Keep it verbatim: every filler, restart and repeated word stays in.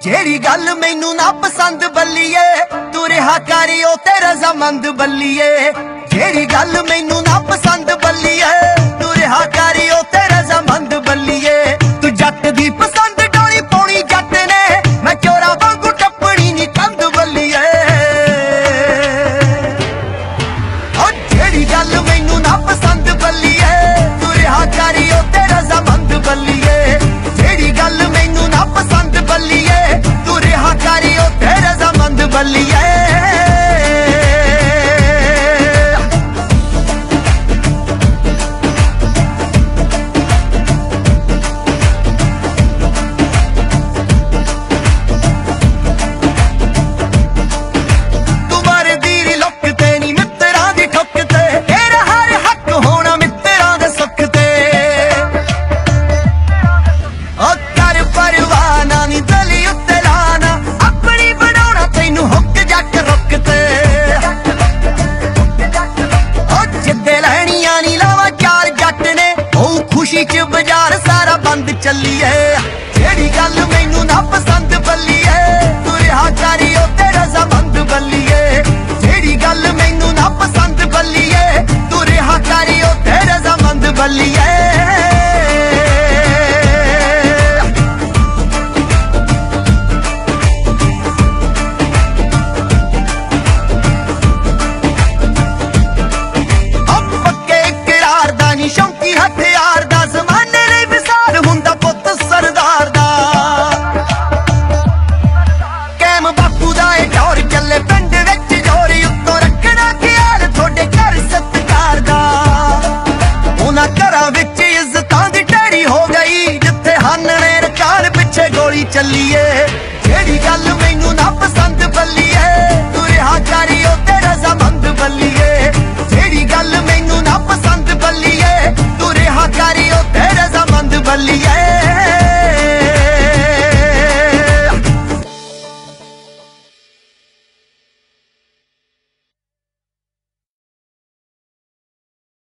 जेड़ी गल मैनू ना पसंद बल्लिए तू रिहा करी ओ ते रजामंद बल्लिए। जेड़ी गल मैनू ना पसंद बल्लिए तू रिहा करी ओ ते रजामंद बल्लिए। तू जट दी पसंद डोली पौनी जट ने मैं चोरा वांगू टप्पणी नी कंध बल्लिए। ओ जेड़ी गल मैनू ना पसंद बल्लिए तू रिहा करी ओ ते रजामंद बल्लिए। जेड़ी गल मैनू ना पसंद बल्लिए तू रिहा करी ओ ते रजामंद बल्लिए। खुशी च बाजार सारा बंद चलिए। जेड़ी गल मैनू ना पसंद बल्लिए तू रिहा करी ओ ते रजामंद बल्लिए। जेड़ी गल मैनू ना पसंद बल्लिए तू रिहा करी ओ ते रजामंद बल्लिए। शौकी हथियार दा जमाने नहीं विसार हुंदा पुत सरदार दा। कैम बापू दा ए दौर चले पिंड विच जोरी उत्तों रखना ख्याल थोड़े घर सत्कार दा। उन्हां घरां विच इज्जतां दी ढेरी हो गई जिथे हानने रकाल पिछे गोली चलिए। जेड़ी गल मैनू ना पसंद बल्लिए तू रिहा करी ओ ते रजा